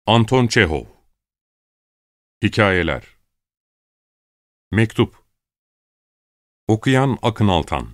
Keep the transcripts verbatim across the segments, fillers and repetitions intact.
Anton Çehov. Hikayeler. Mektup. Okuyan Akın Altan.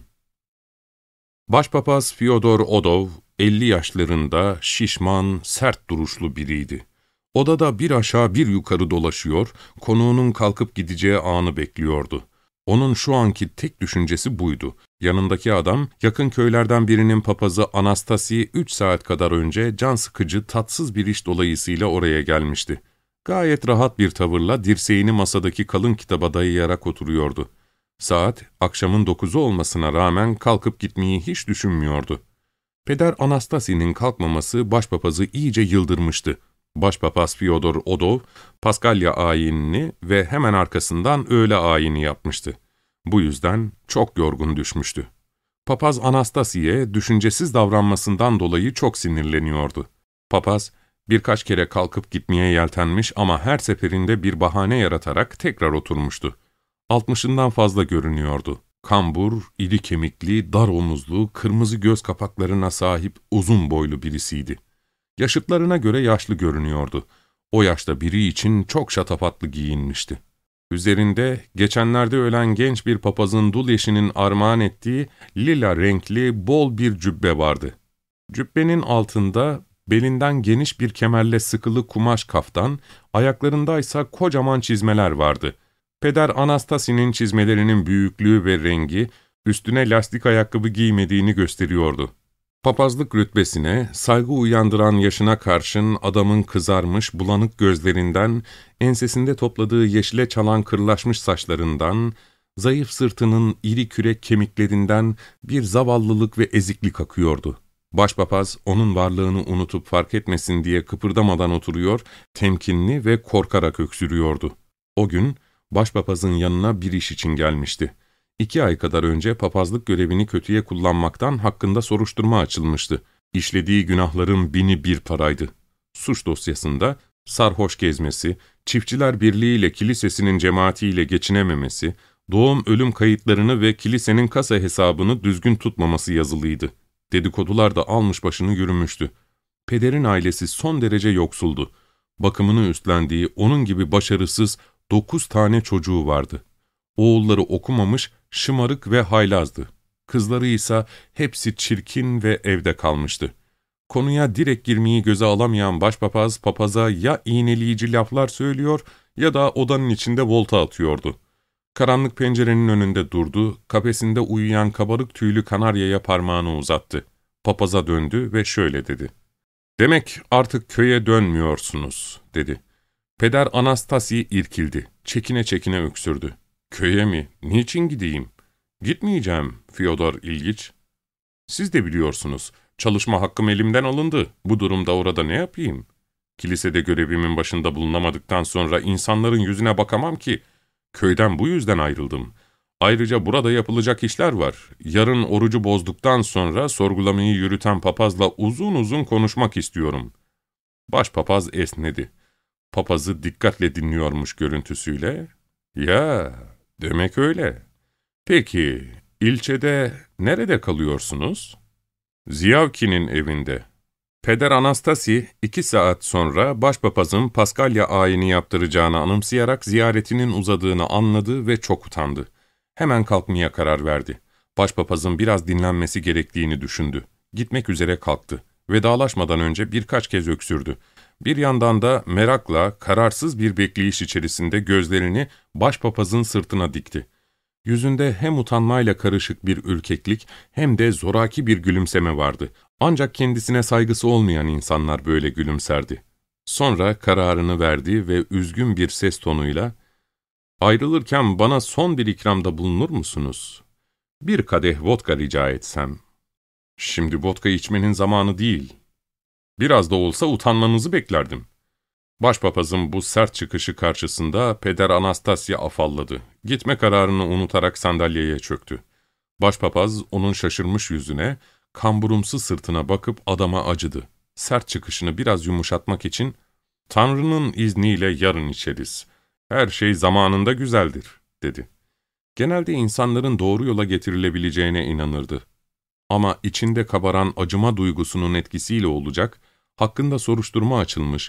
Başpapaz Fyodor Odov, elli yaşlarında, şişman, sert duruşlu biriydi. Odada bir aşağı bir yukarı dolaşıyor, konuğunun kalkıp gideceği anı bekliyordu. Onun şu anki tek düşüncesi buydu. Yanındaki adam, yakın köylerden birinin papazı Anastasi, üç saat kadar önce can sıkıcı, tatsız bir iş dolayısıyla oraya gelmişti. Gayet rahat bir tavırla dirseğini masadaki kalın kitaba dayayarak oturuyordu. Saat, akşamın dokuzu olmasına rağmen kalkıp gitmeyi hiç düşünmüyordu. Peder Anastasi'nin kalkmaması başpapazı iyice yıldırmıştı. Başpapaz Fyodor Odov, Paskalya ayinini ve hemen arkasından öğle ayini yapmıştı. Bu yüzden çok yorgun düşmüştü. Papaz Anastasi'ye düşüncesiz davranmasından dolayı çok sinirleniyordu. Papaz, birkaç kere kalkıp gitmeye yeltenmiş ama her seferinde bir bahane yaratarak tekrar oturmuştu. Altmışından fazla görünüyordu. Kambur, iri kemikli, dar omuzlu, kırmızı göz kapaklarına sahip uzun boylu birisiydi. Yaşıtlarına göre yaşlı görünüyordu. O yaşta biri için çok şatafatlı giyinmişti. Üzerinde geçenlerde ölen genç bir papazın dul eşinin armağan ettiği lila renkli bol bir cübbe vardı. Cübbenin altında belinden geniş bir kemerle sıkılı kumaş kaftan, ayaklarındaysa kocaman çizmeler vardı. Peder Anastasi'nin çizmelerinin büyüklüğü ve rengi, üstüne lastik ayakkabı giymediğini gösteriyordu. Papazlık rütbesine, saygı uyandıran yaşına karşın adamın kızarmış, bulanık gözlerinden, ensesinde topladığı yeşile çalan kırlaşmış saçlarından, zayıf sırtının iri kürek kemiklerinden bir zavallılık ve eziklik akıyordu. Başpapaz, onun varlığını unutup fark etmesin diye kıpırdamadan oturuyor, temkinli ve korkarak öksürüyordu. O gün, başpapazın yanına bir iş için gelmişti. İki ay kadar önce papazlık görevini kötüye kullanmaktan hakkında soruşturma açılmıştı. İşlediği günahların bini bir paraydı. Suç dosyasında sarhoş gezmesi, çiftçiler birliğiyle kilisesinin cemaatiyle geçinememesi, doğum ölüm kayıtlarını ve kilisenin kasa hesabını düzgün tutmaması yazılıydı. Dedikodular da almış başını yürümüştü. Pederin ailesi son derece yoksuldu. Bakımını üstlendiği onun gibi başarısız dokuz tane çocuğu vardı. Oğulları okumamış, şımarık ve haylazdı. Kızları ise hepsi çirkin ve evde kalmıştı. Konuya direkt girmeyi göze alamayan başpapaz, papaza ya iğneleyici laflar söylüyor ya da odanın içinde volta atıyordu. Karanlık pencerenin önünde durdu, kafesinde uyuyan kabarık tüylü kanaryaya parmağını uzattı. Papaza döndü ve şöyle dedi. ''Demek artık köye dönmüyorsunuz.'' dedi. Peder Anastasi irkildi, çekine çekine öksürdü. ''Köye mi? Niçin gideyim?'' ''Gitmeyeceğim, Fyodor İlgiç. Siz de biliyorsunuz, çalışma hakkım elimden alındı. Bu durumda orada ne yapayım? Kilisede görevimin başında bulunamadıktan sonra insanların yüzüne bakamam ki. Köyden bu yüzden ayrıldım. Ayrıca burada yapılacak işler var. Yarın orucu bozduktan sonra sorgulamayı yürüten papazla uzun uzun konuşmak istiyorum.'' Başpapaz esnedi. Papazı dikkatle dinliyormuş görüntüsüyle. ''Ya, demek öyle. Peki, ilçede nerede kalıyorsunuz?'' ''Ziyavki'nin evinde.'' Peder Anastasi, iki saat sonra başpapazın Paskalya ayini yaptıracağını anımsayarak ziyaretinin uzadığını anladı ve çok utandı. Hemen kalkmaya karar verdi. Başpapazın biraz dinlenmesi gerektiğini düşündü. Gitmek üzere kalktı. Vedalaşmadan önce birkaç kez öksürdü. Bir yandan da merakla, kararsız bir bekleyiş içerisinde gözlerini başpapazın sırtına dikti. Yüzünde hem utanmayla karışık bir ürkeklik hem de zoraki bir gülümseme vardı. Ancak kendisine saygısı olmayan insanlar böyle gülümserdi. Sonra kararını verdi ve üzgün bir ses tonuyla, ''Ayrılırken bana son bir ikramda bulunur musunuz? Bir kadeh vodka rica etsem.'' ''Şimdi vodka içmenin zamanı değil. Biraz da olsa utanmanızı beklerdim.'' Başpapazın bu sert çıkışı karşısında Peder Anastasya afalladı. Gitme kararını unutarak sandalyeye çöktü. Başpapaz onun şaşırmış yüzüne, kamburumsu sırtına bakıp adama acıdı. Sert çıkışını biraz yumuşatmak için, ''Tanrı'nın izniyle yarın içeriz. Her şey zamanında güzeldir.'' dedi. Genelde insanların doğru yola getirilebileceğine inanırdı. Ama içinde kabaran acıma duygusunun etkisiyle olacak, hakkında soruşturma açılmış,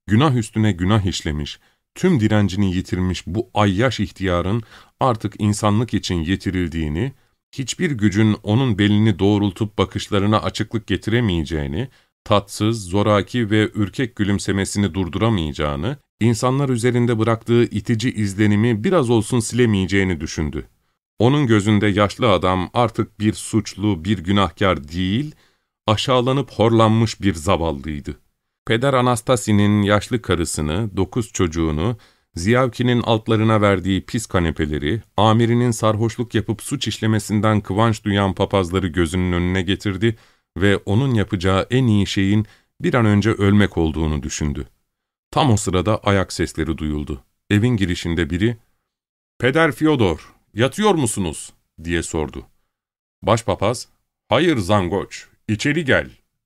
Günah üstüne günah işlemiş, tüm direncini yitirmiş bu ayyaş ihtiyarın artık insanlık için yetirildiğini, hiçbir gücün onun belini doğrultup bakışlarına açıklık getiremeyeceğini, tatsız, zoraki ve ürkek gülümsemesini durduramayacağını, insanlar üzerinde bıraktığı itici izlenimi biraz olsun silemeyeceğini düşündü. Onun gözünde yaşlı adam artık bir suçlu, bir günahkar değil, aşağılanıp horlanmış bir zavallıydı. Peder Anastasi'nin yaşlı karısını, dokuz çocuğunu, Ziyavki'nin altlarına verdiği pis kanepeleri, amirinin sarhoşluk yapıp suç işlemesinden kıvanç duyan papazları gözünün önüne getirdi ve onun yapacağı en iyi şeyin bir an önce ölmek olduğunu düşündü. Tam o sırada ayak sesleri duyuldu. Evin girişinde biri, ''Peder Fyodor, yatıyor musunuz?'' diye sordu. Başpapaz, ''Hayır Zangoç, içeri gel.''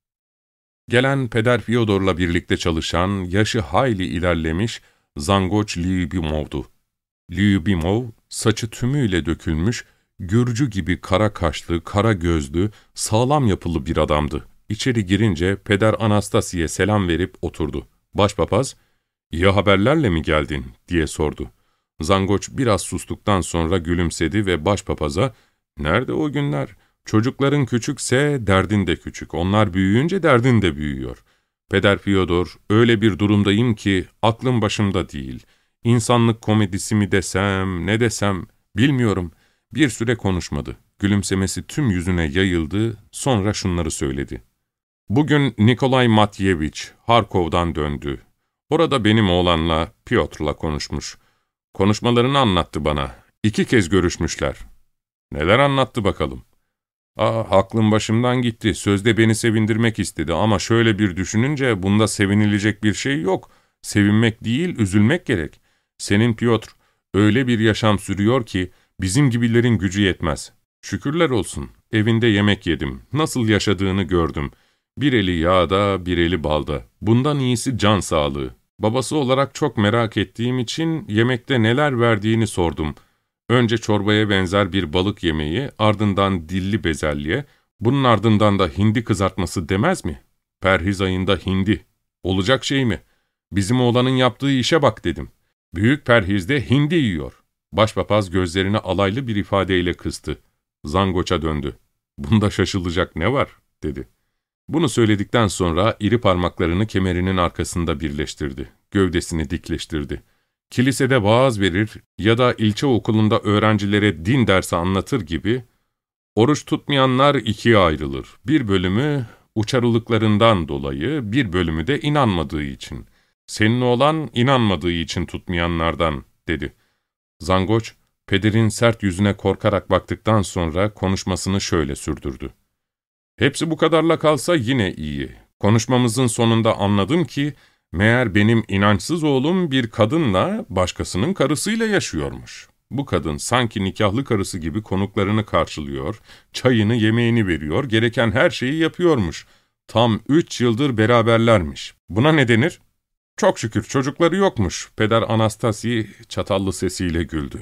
Gelen Peder Fyodor'la birlikte çalışan, yaşı hayli ilerlemiş Zangoç Lyubimov'du. Lyubimov, saçı tümüyle dökülmüş, Gürcü gibi kara kaşlı, kara gözlü, sağlam yapılı bir adamdı. İçeri girince Peder Anastasi'ye selam verip oturdu. Başpapaz, ''İyi haberlerle mi geldin?'' diye sordu. Zangoç biraz sustuktan sonra gülümsedi ve başpapaza, ''Nerede o günler? Çocukların küçükse derdin de küçük, onlar büyüyünce derdin de büyüyor. Peder Fyodor, öyle bir durumdayım ki aklım başımda değil. İnsanlık komedisi mi desem, ne desem, bilmiyorum.'' Bir süre konuşmadı. Gülümsemesi tüm yüzüne yayıldı, sonra şunları söyledi. ''Bugün Nikolay Matyeviç Harkov'dan döndü. Orada benim oğlanla, Piotr'la konuşmuş. Konuşmalarını anlattı bana. İki kez görüşmüşler.'' ''Neler anlattı bakalım?'' ''Aa, aklım başımdan gitti. Sözde beni sevindirmek istedi ama şöyle bir düşününce bunda sevinilecek bir şey yok. Sevinmek değil, üzülmek gerek. Senin Piotr öyle bir yaşam sürüyor ki bizim gibilerin gücü yetmez. Şükürler olsun. Evinde yemek yedim. Nasıl yaşadığını gördüm. Bir eli yağda, bir eli balda. Bundan iyisi can sağlığı. Babası olarak çok merak ettiğim için yemekte neler verdiğini sordum. Önce çorbaya benzer bir balık yemeği, ardından dilli bezelye, bunun ardından da hindi kızartması demez mi? Perhiz ayında hindi. Olacak şey mi? Bizim oğlanın yaptığı işe bak dedim. Büyük perhizde hindi yiyor. Başpapaz gözlerini alaylı bir ifadeyle kıstı. Zangoç'a döndü. Bunda şaşılacak ne var? Dedi. Bunu söyledikten sonra iri parmaklarını kemerinin arkasında birleştirdi. Gövdesini dikleştirdi. Kilisede vaaz verir ya da ilçe okulunda öğrencilere din dersi anlatır gibi, oruç tutmayanlar ikiye ayrılır. Bir bölümü uçarılıklarından dolayı, bir bölümü de inanmadığı için. Senin oğlan inanmadığı için tutmayanlardan, dedi. Zangoç, pederin sert yüzüne korkarak baktıktan sonra konuşmasını şöyle sürdürdü. Hepsi bu kadarla kalsa yine iyi. Konuşmamızın sonunda anladım ki, meğer benim inançsız oğlum bir kadınla, başkasının karısıyla yaşıyormuş. Bu kadın sanki nikahlı karısı gibi konuklarını karşılıyor, çayını yemeğini veriyor, gereken her şeyi yapıyormuş. Tam üç yıldır beraberlermiş. Buna ne denir? Çok şükür çocukları yokmuş. Peder Anastasi çatallı sesiyle güldü.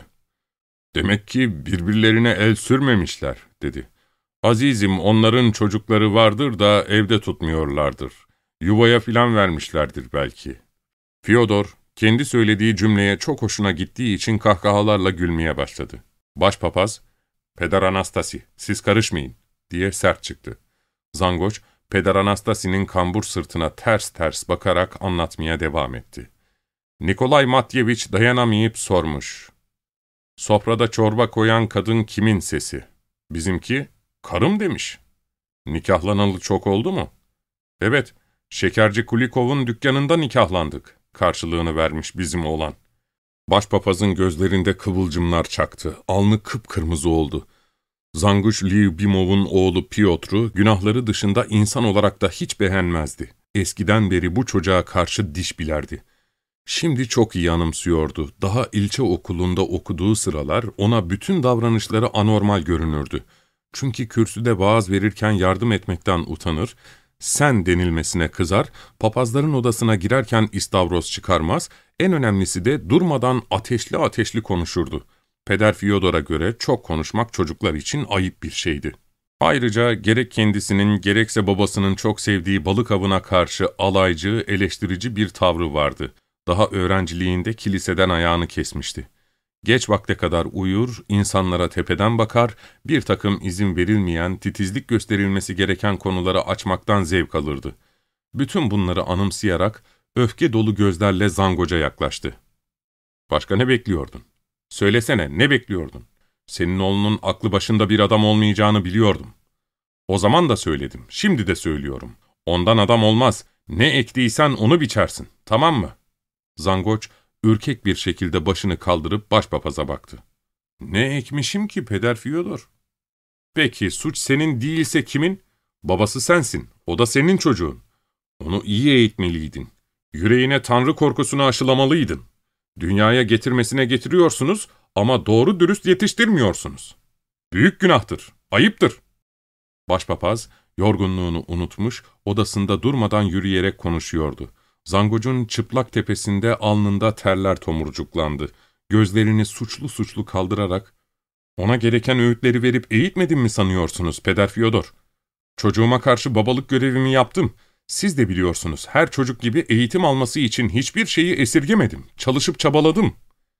Demek ki birbirlerine el sürmemişler, dedi. Azizim, onların çocukları vardır da evde tutmuyorlardır. Yuvaya filan vermişlerdir belki. Fyodor, kendi söylediği cümleye çok hoşuna gittiği için kahkahalarla gülmeye başladı. Başpapaz, ''Peder Anastasi, siz karışmayın.'' diye sert çıktı. Zangoç, Peder Anastasi'nin kambur sırtına ters ters bakarak anlatmaya devam etti. Nikolay Matyeviç dayanamayıp sormuş. ''Sofrada çorba koyan kadın kimin sesi?'' ''Bizimki, karım.'' demiş. ''Nikahlanalı çok oldu mu?'' ''Evet, Şekerci Kulikov'un dükkanında nikahlandık.'' karşılığını vermiş bizim oğlan. Başpapazın gözlerinde kıvılcımlar çaktı, alnı kıpkırmızı oldu. Zanguş Lyubimov'un oğlu Piotr'u günahları dışında insan olarak da hiç beğenmezdi. Eskiden beri bu çocuğa karşı diş bilerdi. Şimdi çok iyi anımsıyordu. Daha ilçe okulunda okuduğu sıralar ona bütün davranışları anormal görünürdü. Çünkü kürsüde vaaz verirken yardım etmekten utanır, sen denilmesine kızar, papazların odasına girerken istavroz çıkarmaz, en önemlisi de durmadan ateşli ateşli konuşurdu. Peder Fyodor'a göre çok konuşmak çocuklar için ayıp bir şeydi. Ayrıca gerek kendisinin gerekse babasının çok sevdiği balık avına karşı alaycı, eleştirici bir tavrı vardı. Daha öğrenciliğinde kiliseden ayağını kesmişti. Geç vakte kadar uyur, insanlara tepeden bakar, bir takım izin verilmeyen, titizlik gösterilmesi gereken konuları açmaktan zevk alırdı. Bütün bunları anımsayarak, öfke dolu gözlerle Zangoç'a yaklaştı. ''Başka ne bekliyordun? Söylesene, ne bekliyordun? Senin oğlunun aklı başında bir adam olmayacağını biliyordum. O zaman da söyledim, şimdi de söylüyorum. Ondan adam olmaz, ne ektiysen onu biçersin, tamam mı?'' Zangoç, ürkek bir şekilde başını kaldırıp başpapaza baktı. ''Ne ekmişim ki Peder Fyodor?'' ''Peki, suç senin değilse kimin? Babası sensin, o da senin çocuğun. Onu iyi eğitmeliydin. Yüreğine tanrı korkusunu aşılamalıydın. Dünyaya getirmesine getiriyorsunuz ama doğru dürüst yetiştirmiyorsunuz. Büyük günahtır, ayıptır.'' Başpapaz, yorgunluğunu unutmuş, odasında durmadan yürüyerek konuşuyordu. Zangoç'un çıplak tepesinde alnında terler tomurcuklandı. Gözlerini suçlu suçlu kaldırarak, ''Ona gereken öğütleri verip eğitmedim mi sanıyorsunuz Peder Fyodor? Çocuğuma karşı babalık görevimi yaptım. Siz de biliyorsunuz, her çocuk gibi eğitim alması için hiçbir şeyi esirgemedim. Çalışıp çabaladım.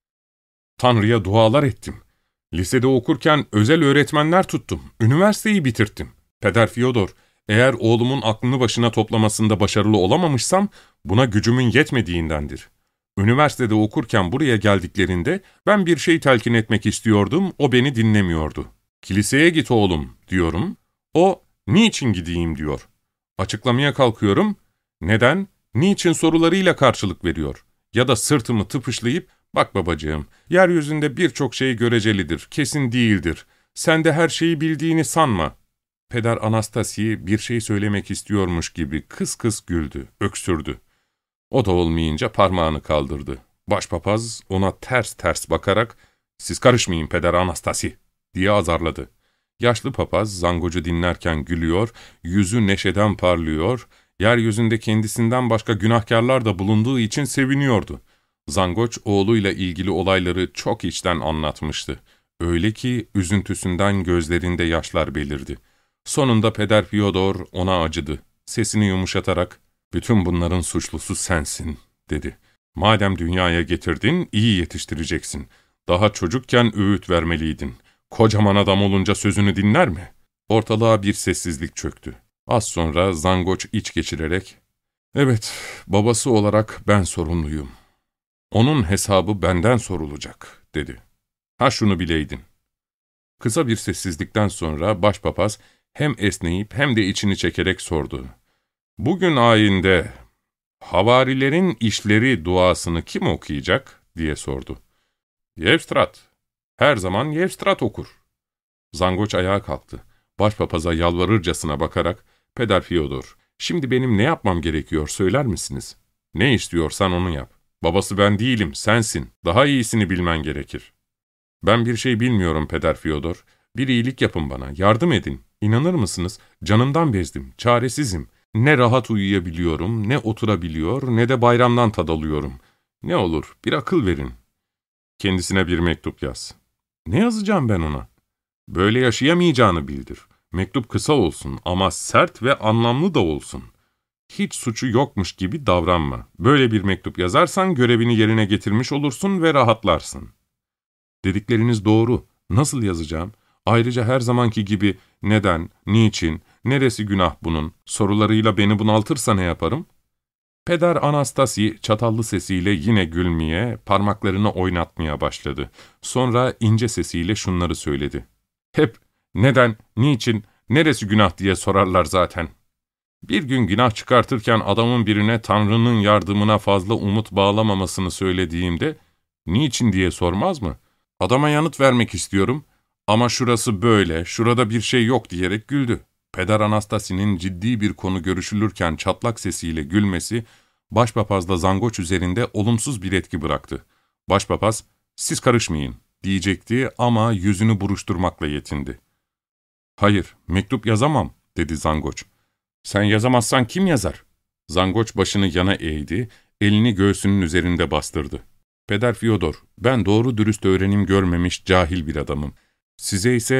Tanrı'ya dualar ettim. Lisede okurken özel öğretmenler tuttum. Üniversiteyi bitirttim. Peder Fyodor, eğer oğlumun aklını başına toplamasında başarılı olamamışsam, buna gücümün yetmediğindendir. Üniversitede okurken buraya geldiklerinde ben bir şey telkin etmek istiyordum, o beni dinlemiyordu. Kiliseye git oğlum diyorum. O, niçin gideyim diyor. Açıklamaya kalkıyorum. Neden, niçin sorularıyla karşılık veriyor. Ya da sırtımı tıpışlayıp, bak babacığım, yeryüzünde birçok şey görecelidir, kesin değildir. Sen de her şeyi bildiğini sanma. Peder Anastasi bir şey söylemek istiyormuş gibi kıs kıs güldü, öksürdü. O da olmayınca parmağını kaldırdı. Başpapaz ona ters ters bakarak, ''Siz karışmayın Peder Anastasi'' diye azarladı. Yaşlı papaz Zangoç'u dinlerken gülüyor, yüzü neşeden parlıyor, yeryüzünde kendisinden başka günahkarlar da bulunduğu için seviniyordu. Zangoç oğluyla ilgili olayları çok içten anlatmıştı. Öyle ki üzüntüsünden gözlerinde yaşlar belirdi. Sonunda Peder Fyodor ona acıdı. Sesini yumuşatarak, ''Bütün bunların suçlusu sensin'' dedi. ''Madem dünyaya getirdin, iyi yetiştireceksin. Daha çocukken öğüt vermeliydin. Kocaman adam olunca sözünü dinler mi?'' Ortalığa bir sessizlik çöktü. Az sonra Zangoç iç geçirerek, ''Evet, babası olarak ben sorumluyum. Onun hesabı benden sorulacak'' dedi. ''Ha şunu bileydin.'' Kısa bir sessizlikten sonra başpapaz hem esneyip hem de içini çekerek sordu. ''Bugün ayinde havarilerin işleri duasını kim okuyacak?'' diye sordu. ''Yevstrat. Her zaman Yevstrat okur.'' Zangoç ayağa kalktı. Başpapaza yalvarırcasına bakarak, ''Peder Fyodor, şimdi benim ne yapmam gerekiyor söyler misiniz? Ne istiyorsan onu yap. Babası ben değilim, sensin. Daha iyisini bilmen gerekir.'' ''Ben bir şey bilmiyorum Peder Fyodor. Bir iyilik yapın bana, yardım edin. İnanır mısınız? Canımdan bezdim, çaresizim. Ne rahat uyuyabiliyorum, ne oturabiliyor, ne de bayramdan tad alıyorum. Ne olur, bir akıl verin.'' ''Kendisine bir mektup yaz.'' ''Ne yazacağım ben ona?'' ''Böyle yaşayamayacağını bildir. Mektup kısa olsun ama sert ve anlamlı da olsun. Hiç suçu yokmuş gibi davranma. Böyle bir mektup yazarsan görevini yerine getirmiş olursun ve rahatlarsın.'' ''Dedikleriniz doğru. Nasıl yazacağım? Ayrıca her zamanki gibi neden, niçin, neresi günah bunun sorularıyla beni bunaltırsa ne yaparım?'' Peder Anastasi çatallı sesiyle yine gülmeye, parmaklarını oynatmaya başladı. Sonra ince sesiyle şunları söyledi. ''Hep neden, niçin, neresi günah diye sorarlar zaten. Bir gün günah çıkartırken adamın birine Tanrı'nın yardımına fazla umut bağlamamasını söylediğimde, niçin diye sormaz mı? Adama yanıt vermek istiyorum ama şurası böyle, şurada bir şey yok diyerek güldü. Peder Anastasi'nin ciddi bir konu görüşülürken çatlak sesiyle gülmesi, başpapazla Zangoç üzerinde olumsuz bir etki bıraktı. Başpapaz, ''Siz karışmayın'' diyecekti ama yüzünü buruşturmakla yetindi. ''Hayır, mektup yazamam'' dedi Zangoç. ''Sen yazamazsan kim yazar?'' Zangoç başını yana eğdi, elini göğsünün üzerinde bastırdı. ''Peder Fyodor, ben doğru dürüst öğrenim görmemiş cahil bir adamım. Size ise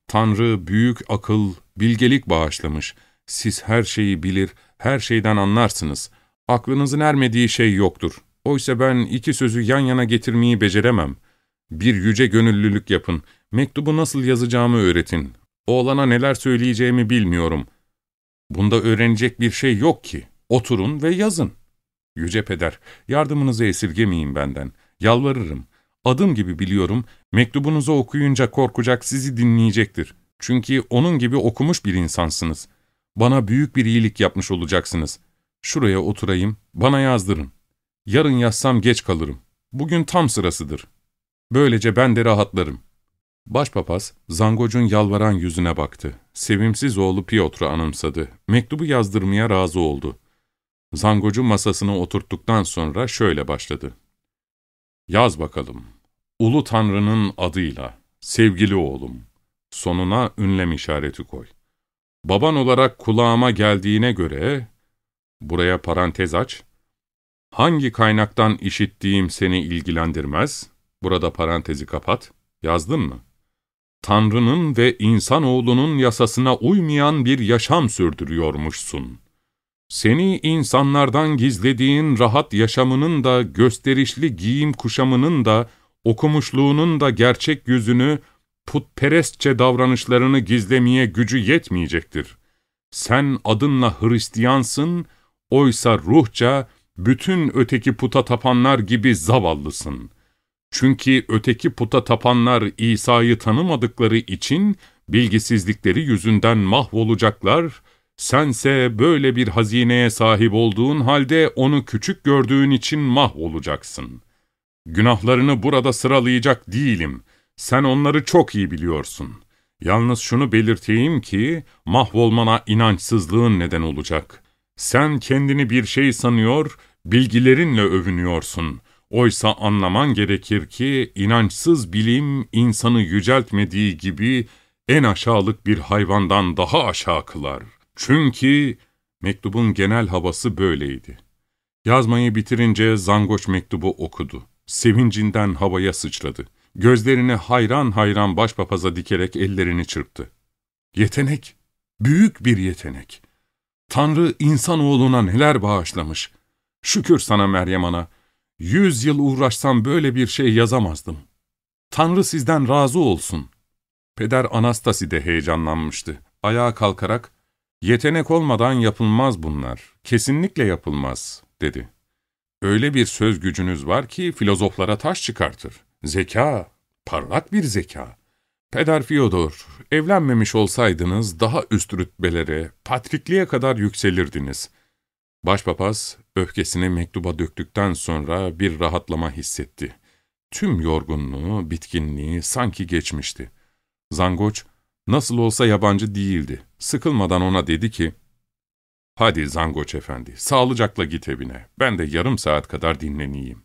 Tanrı büyük akıl, bilgelik bağışlamış. Siz her şeyi bilir, her şeyden anlarsınız. Aklınızın ermediği şey yoktur. Oysa ben iki sözü yan yana getirmeyi beceremem. Bir yüce gönüllülük yapın. Mektubu nasıl yazacağımı öğretin. Oğlana neler söyleyeceğimi bilmiyorum. Bunda öğrenecek bir şey yok ki. Oturun ve yazın. Yüce Peder, yardımınızı esirgemeyin benden. Yalvarırım. Adım gibi biliyorum, mektubunuzu okuyunca korkacak, sizi dinleyecektir. Çünkü onun gibi okumuş bir insansınız. Bana büyük bir iyilik yapmış olacaksınız. Şuraya oturayım, bana yazdırın. Yarın yazsam geç kalırım. Bugün tam sırasıdır. Böylece ben de rahatlarım. Başpapaz, Zangoc'un yalvaran yüzüne baktı. Sevimsiz oğlu Piotr'u anımsadı. Mektubu yazdırmaya razı oldu. Zangoc'u masasına oturttuktan sonra şöyle başladı. Yaz bakalım. Ulu Tanrı'nın adıyla, sevgili oğlum. Sonuna ünlem işareti koy. Baban olarak kulağıma geldiğine göre, buraya parantez aç, hangi kaynaktan işittiğim seni ilgilendirmez, burada parantezi kapat, yazdın mı? Tanrı'nın ve insanoğlunun yasasına uymayan bir yaşam sürdürüyormuşsun. Seni insanlardan gizlediğin rahat yaşamının da, gösterişli giyim kuşamının da, okumuşluğunun da gerçek yüzünü, putperestçe davranışlarını gizlemeye gücü yetmeyecektir. Sen adınla Hristiyansın, oysa ruhça bütün öteki puta tapanlar gibi zavallısın. Çünkü öteki puta tapanlar İsa'yı tanımadıkları için bilgisizlikleri yüzünden mahvolacaklar, sense böyle bir hazineye sahip olduğun halde onu küçük gördüğün için mahvolacaksın. Günahlarını burada sıralayacak değilim. Sen onları çok iyi biliyorsun. Yalnız şunu belirteyim ki, mahvolmana inançsızlığın neden olacak. Sen kendini bir şey sanıyor, bilgilerinle övünüyorsun. Oysa anlaman gerekir ki, inançsız bilim, insanı yüceltmediği gibi, en aşağılık bir hayvandan daha aşağı kılar. Çünkü mektubun genel havası böyleydi. Yazmayı bitirince Zangoç mektubu okudu. Sevincinden havaya sıçradı. Gözlerini hayran hayran başpapaza dikerek ellerini çırptı. Yetenek, büyük bir yetenek. Tanrı insanoğluna neler bağışlamış. Şükür sana Meryem Ana. Yüz yıl uğraşsam böyle bir şey yazamazdım. Tanrı sizden razı olsun. Peder Anastasi de heyecanlanmıştı. Ayağa kalkarak, yetenek olmadan yapılmaz bunlar. Kesinlikle yapılmaz, dedi. Öyle bir söz gücünüz var ki filozoflara taş çıkartır. Zeka, parlak bir zeka. Peder Fyodor, evlenmemiş olsaydınız daha üst rütbelere, patrikliğe kadar yükselirdiniz. Başpapaz, öfkesini mektuba döktükten sonra bir rahatlama hissetti. Tüm yorgunluğu, bitkinliği sanki geçmişti. Zangoç, nasıl olsa yabancı değildi. Sıkılmadan ona dedi ki, ''Hadi Zangoç efendi, sağlıcakla git evine. Ben de yarım saat kadar dinleneyim.''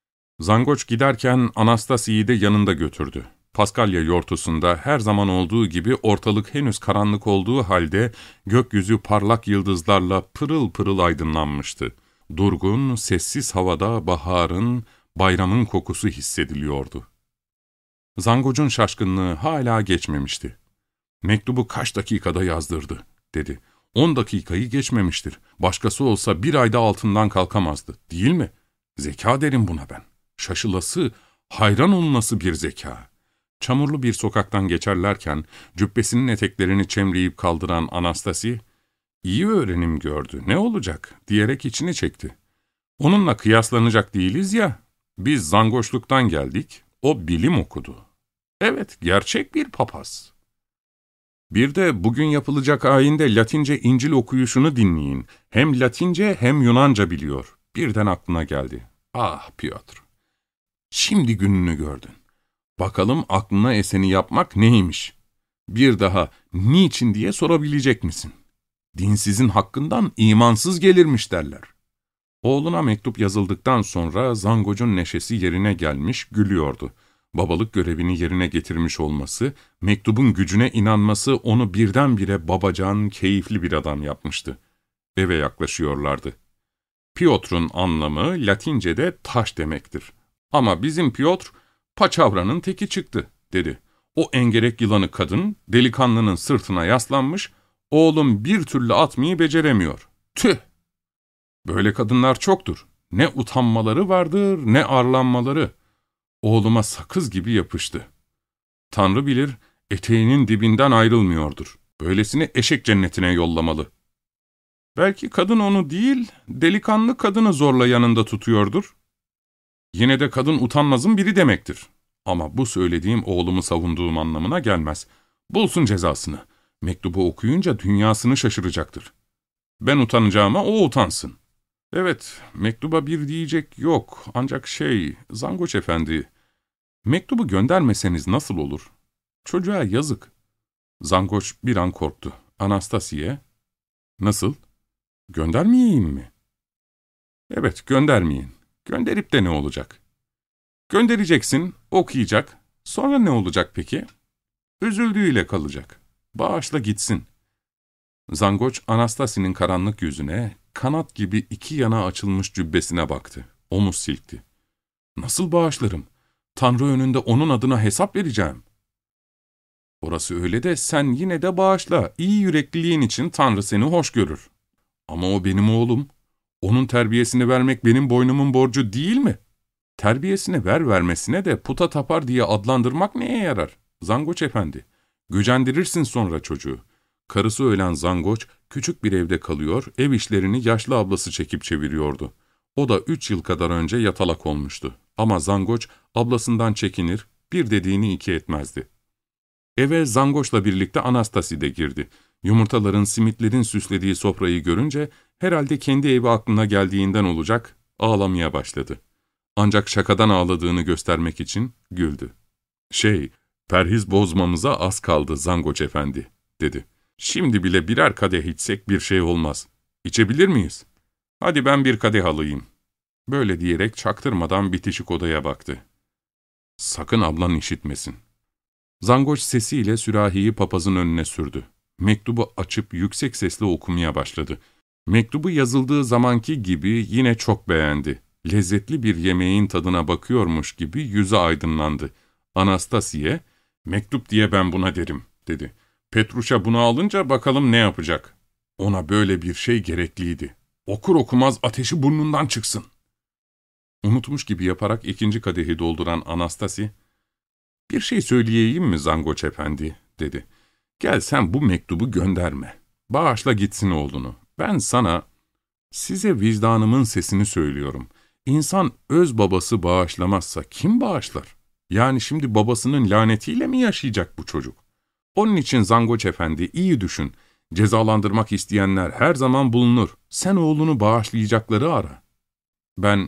Zangoç giderken Anastasi'yi de yanında götürdü. Paskalya yortusunda her zaman olduğu gibi ortalık henüz karanlık olduğu halde gökyüzü parlak yıldızlarla pırıl pırıl aydınlanmıştı. Durgun, sessiz havada baharın, bayramın kokusu hissediliyordu. Zangoç'un şaşkınlığı hala geçmemişti. ''Mektubu kaç dakikada yazdırdı?'' dedi. On dakikayı geçmemiştir. Başkası olsa bir ayda altından kalkamazdı, değil mi? Zeka derim buna ben. Şaşılası, hayran olunası bir zeka. Çamurlu bir sokaktan geçerlerken cübbesinin eteklerini çemreyip kaldıran Anastasi, ''İyi öğrenim gördü, ne olacak?'' diyerek içini çekti. ''Onunla kıyaslanacak değiliz ya, biz zangoçluktan geldik, o bilim okudu. Evet, gerçek bir papaz.'' Bir de bugün yapılacak ayinde Latince İncil okuyuşunu dinleyin. Hem Latince hem Yunanca biliyor. Birden aklına geldi. Ah Piotr, şimdi gününü gördün. Bakalım aklına eseni yapmak neymiş? Bir daha niçin diye sorabilecek misin? Dinsizin hakkından imansız gelirmiş derler. Oğluna mektup yazıldıktan sonra Zangoç'un neşesi yerine gelmiş, gülüyordu. Babalık görevini yerine getirmiş olması, mektubun gücüne inanması onu birdenbire babacan, keyifli bir adam yapmıştı. Eve yaklaşıyorlardı. Piotr'un anlamı Latince'de taş demektir. Ama bizim Piotr, paçavranın teki çıktı, dedi. O engerek yılanı kadın, delikanlının sırtına yaslanmış, oğlum bir türlü atmayı beceremiyor. Tüh! Böyle kadınlar çoktur. Ne utanmaları vardır, ne arlanmaları. Oğluma sakız gibi yapıştı. Tanrı bilir, eteğinin dibinden ayrılmıyordur. Böylesini eşek cennetine yollamalı. Belki kadın onu değil, delikanlı kadını zorla yanında tutuyordur. Yine de kadın utanmazın biri demektir. Ama bu söylediğim oğlumu savunduğum anlamına gelmez. Bulsun cezasını. Mektubu okuyunca dünyasını şaşıracaktır. Ben utanacağıma o utansın. Evet, mektuba bir diyecek yok. Ancak şey, Zangoç Efendi, mektubu göndermeseniz nasıl olur? Çocuğa yazık. Zangoç bir an korktu. Anastasiye, nasıl? Göndermeyeyim mi? Evet, göndermeyin. Gönderip de ne olacak? Göndereceksin, okuyacak. Sonra ne olacak peki? Üzüldüğüyle kalacak. Bağışla gitsin. Zangoç, Anastasi'nin karanlık yüzüne, kanat gibi iki yana açılmış cübbesine baktı. Omuz silkti. Nasıl bağışlarım? Tanrı önünde onun adına hesap vereceğim. Orası öyle de sen yine de bağışla. İyi yürekliliğin için Tanrı seni hoş görür. Ama o benim oğlum. Onun terbiyesini vermek benim boynumun borcu değil mi? Terbiyesini ver vermesine de puta tapar diye adlandırmak neye yarar? Zangoç Efendi, gücendirirsin sonra çocuğu. Karısı ölen Zangoç, küçük bir evde kalıyor, ev işlerini yaşlı ablası çekip çeviriyordu. O da üç yıl kadar önce yatalak olmuştu. Ama Zangoç, ablasından çekinir, bir dediğini iki etmezdi. Eve Zangoç'la birlikte Anastasi de girdi. Yumurtaların, simitlerin süslediği sofrayı görünce, herhalde kendi evi aklına geldiğinden olacak, ağlamaya başladı. Ancak şakadan ağladığını göstermek için güldü. ''Şey, perhiz bozmamıza az kaldı Zangoç Efendi'' dedi. ''Şimdi bile birer kadeh içsek bir şey olmaz. İçebilir miyiz? Hadi ben bir kadeh alayım.'' Böyle diyerek çaktırmadan bitişik odaya baktı. ''Sakın ablan işitmesin.'' Zangoç sesiyle sürahiyi papazın önüne sürdü. Mektubu açıp yüksek sesle okumaya başladı. Mektubu yazıldığı zamanki gibi yine çok beğendi. Lezzetli bir yemeğin tadına bakıyormuş gibi yüzü aydınlandı. Anastasiye, ''Mektup diye ben buna derim.'' dedi. ''Petruşa bunu alınca bakalım ne yapacak? Ona böyle bir şey gerekliydi. Okur okumaz ateşi burnundan çıksın.'' Unutmuş gibi yaparak ikinci kadehi dolduran Anastasi, ''Bir şey söyleyeyim mi Zangoç Efendi?'' dedi. ''Gel sen bu mektubu gönderme. Bağışla gitsin oğlunu. Ben sana, size vicdanımın sesini söylüyorum. İnsan öz babası bağışlamazsa kim bağışlar? Yani şimdi babasının lanetiyle mi yaşayacak bu çocuk? Onun için Zangoç Efendi iyi düşün. Cezalandırmak isteyenler her zaman bulunur. Sen oğlunu bağışlayacakları ara. Ben,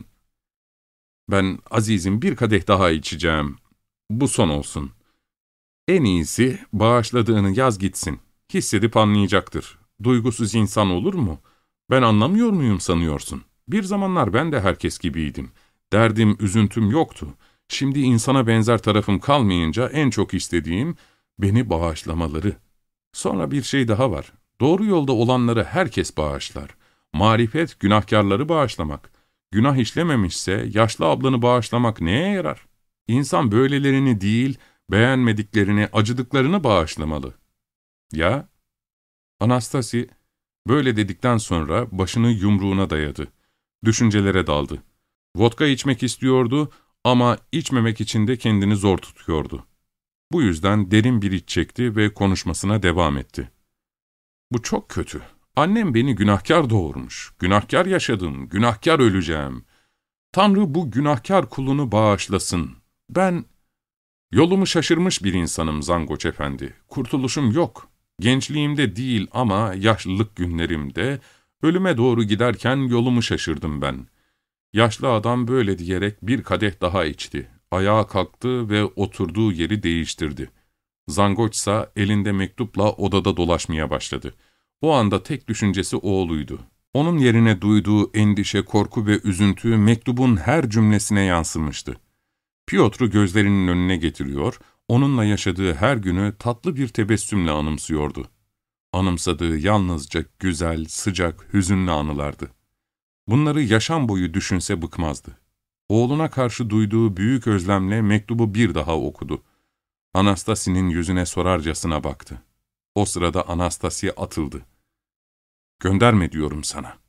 ben azizim bir kadeh daha içeceğim. Bu son olsun. En iyisi bağışladığını yaz gitsin. Hissedip anlayacaktır. Duygusuz insan olur mu? Ben anlamıyor muyum sanıyorsun? Bir zamanlar ben de herkes gibiydim. Derdim, üzüntüm yoktu. Şimdi insana benzer tarafım kalmayınca en çok istediğim beni bağışlamaları. Sonra bir şey daha var. Doğru yolda olanları herkes bağışlar. Marifet günahkarları bağışlamak. Günah işlememişse yaşlı ablanı bağışlamak neye yarar? İnsan böylelerini değil, beğenmediklerini, acıdıklarını bağışlamalı. Ya? Anastasi böyle dedikten sonra başını yumruğuna dayadı. Düşüncelere daldı. Vodka içmek istiyordu ama içmemek için de kendini zor tutuyordu. Bu yüzden derin bir iç çekti ve konuşmasına devam etti. Bu çok kötü. Annem beni günahkar doğurmuş. Günahkar yaşadım, günahkar öleceğim. Tanrı bu günahkar kulunu bağışlasın. Ben yolumu şaşırmış bir insanım Zangoç Efendi. Kurtuluşum yok. Gençliğimde değil ama yaşlılık günlerimde, ölüme doğru giderken yolumu şaşırdım ben. Yaşlı adam böyle diyerek bir kadeh daha içti. Ayağa kalktı ve oturduğu yeri değiştirdi. Zangoçsa elinde mektupla odada dolaşmaya başladı. O anda tek düşüncesi oğluydu. Onun yerine duyduğu endişe, korku ve üzüntü mektubun her cümlesine yansımıştı. Piotr'u gözlerinin önüne getiriyor, onunla yaşadığı her günü tatlı bir tebessümle anımsıyordu. Anımsadığı yalnızca güzel, sıcak, hüzünlü anılardı. Bunları yaşam boyu düşünse bıkmazdı. Oğluna karşı duyduğu büyük özlemle mektubu bir daha okudu. Anastasi'nin yüzüne sorarcasına baktı. O sırada Anastasi atıldı. ''Gönderme diyorum sana.''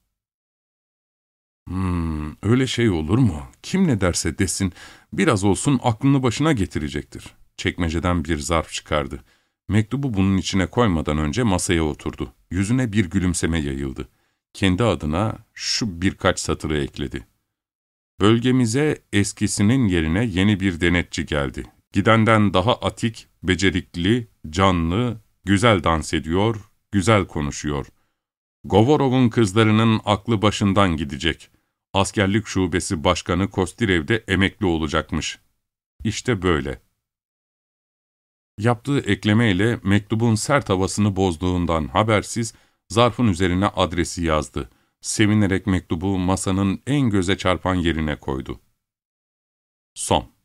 Hmm, öyle şey olur mu? Kim ne derse desin, biraz olsun aklını başına getirecektir. Çekmeceden bir zarf çıkardı. Mektubu bunun içine koymadan önce masaya oturdu. Yüzüne bir gülümseme yayıldı. Kendi adına şu birkaç satırı ekledi. Bölgemize eskisinin yerine yeni bir denetçi geldi. Gidenden daha atik, becerikli, canlı, güzel dans ediyor, güzel konuşuyor. Govorov'un kızlarının aklı başından gidecek. Askerlik şubesi başkanı Kostirev'de emekli olacakmış. İşte böyle. Yaptığı eklemeyle mektubun sert havasını bozduğundan habersiz zarfın üzerine adresi yazdı. Sevinerek mektubu masanın en göze çarpan yerine koydu. Son.